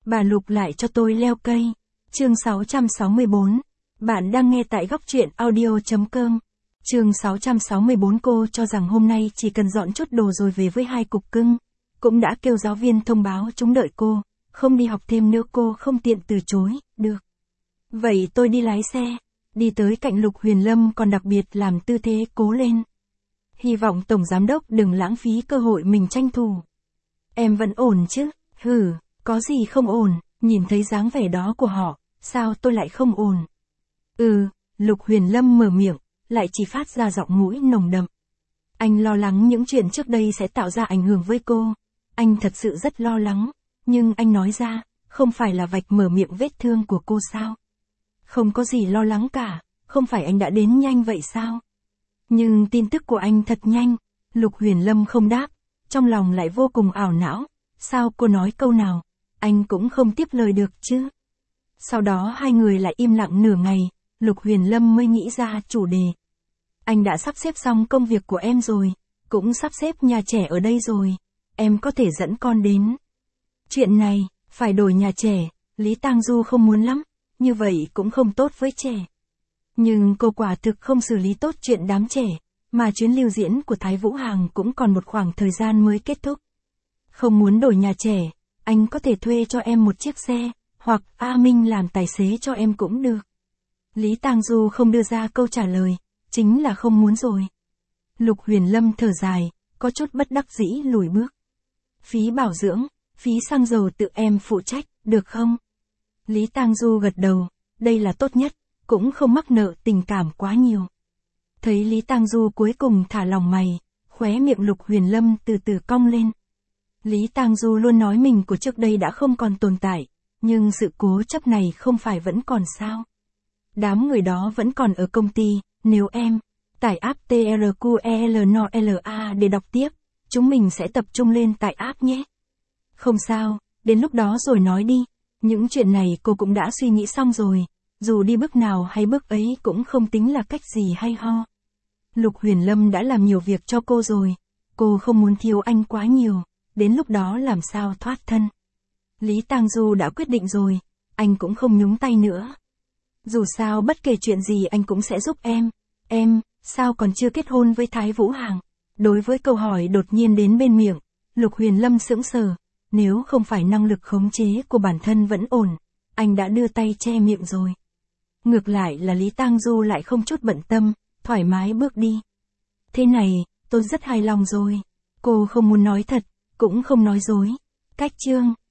Bà Lục lại cho tôi leo cây. Chương 664. Bạn đang nghe tại góc truyện audio.com. Chương 664. Cô cho rằng hôm nay chỉ cần dọn chút đồ rồi về với 2 cục cưng. Cũng đã kêu giáo viên thông báo chúng đợi cô, không đi học thêm nữa. Cô không tiện từ chối. Được. Vậy tôi đi lái xe. Đi tới cạnh Lục Huyền Lâm còn đặc biệt làm tư thế cố lên. Hy vọng tổng giám đốc đừng lãng phí cơ hội mình tranh thủ. Em vẫn ổn chứ? Hừ, có gì không ổn, nhìn thấy dáng vẻ đó của họ, sao tôi lại không ổn? Lục Huyền Lâm mở miệng, lại chỉ phát ra giọng mũi nồng đậm. Anh lo lắng những chuyện trước đây sẽ tạo ra ảnh hưởng với cô. Anh thật sự rất lo lắng, nhưng anh nói ra, không phải là vạch mở miệng vết thương của cô sao? Không có gì lo lắng cả, không phải anh đã đến nhanh vậy sao? Nhưng tin tức của anh thật nhanh. Lục Huyền Lâm không đáp, trong lòng lại vô cùng ảo não. Sao cô nói câu nào, anh cũng không tiếp lời được chứ? Sau đó hai người lại im lặng nửa ngày, Lục Huyền Lâm mới nghĩ ra chủ đề. Anh đã sắp xếp xong công việc của em rồi, cũng sắp xếp nhà trẻ ở đây rồi, em có thể dẫn con đến. Chuyện này, phải đổi nhà trẻ, Lý Tang Du không muốn lắm, như vậy cũng không tốt với trẻ. Nhưng cô quả thực không xử lý tốt chuyện đám trẻ, mà chuyến lưu diễn của Thái Vũ Hàng cũng còn một khoảng thời gian mới kết thúc. Không muốn đổi nhà trẻ, anh có thể thuê cho em một chiếc xe, hoặc A Minh làm tài xế cho em cũng được. Lý Tang Du không đưa ra câu trả lời, chính là không muốn rồi. Lục Huyền Lâm thở dài, có chút bất đắc dĩ lùi bước. Phí bảo dưỡng, phí xăng dầu tự em phụ trách, được không? Lý Tang Du gật đầu, đây là tốt nhất, cũng không mắc nợ tình cảm quá nhiều. Thấy Lý Tang Du cuối cùng thả lòng mày, khóe miệng Lục Huyền Lâm từ từ cong lên. Lý Tang Du luôn nói mình của trước đây đã không còn tồn tại, nhưng sự cố chấp này không phải vẫn còn sao? Đám người đó vẫn còn ở công ty, nếu em tải app TRQELNOLA để đọc tiếp, chúng mình sẽ tập trung lên tại app nhé. Không sao, đến lúc đó rồi nói đi, những chuyện này cô cũng đã suy nghĩ xong rồi, dù đi bước nào hay bước ấy cũng không tính là cách gì hay ho. Lục Huyền Lâm đã làm nhiều việc cho cô rồi, cô không muốn thiếu anh quá nhiều, đến lúc đó làm sao thoát thân. Lý Tang Du đã quyết định rồi, anh cũng không nhúng tay nữa. Dù sao bất kể chuyện gì anh cũng sẽ giúp em, sao còn chưa kết hôn với Thái Vũ Hàng? Đối với câu hỏi đột nhiên đến bên miệng, Lục Huyền Lâm sững sờ, nếu không phải năng lực khống chế của bản thân vẫn ổn, anh đã đưa tay che miệng rồi. Ngược lại là Lý Tang Du lại không chút bận tâm, thoải mái bước đi. Thế này, tôi rất hài lòng rồi. Cô không muốn nói thật, cũng không nói dối. Cách chương